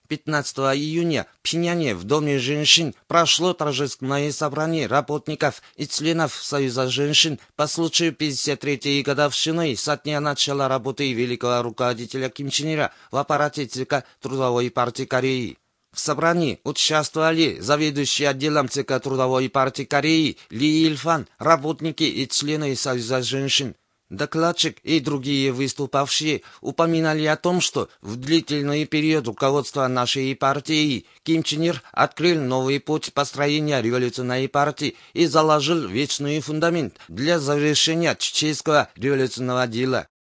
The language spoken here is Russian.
15 июня в Пхеньяне в Доме женщин прошло торжественное собрание работников и членов Союза женщин по случаю 53-й годовщины со дня начала работы великого руководителя Ким Чен Ира в аппарате ЦК Трудовой партии Кореи. В собрании участвовали заведующий отделом ЦК Трудовой партии Кореи Ли Ильфан, работники и члены Союза женщин. Докладчик и другие выступавшие упоминали о том, что в длительный период руководства нашей партии Ким Чен Ир открыл новый путь построения революционной партии и заложил вечный фундамент для завершения чеченского революционного дела.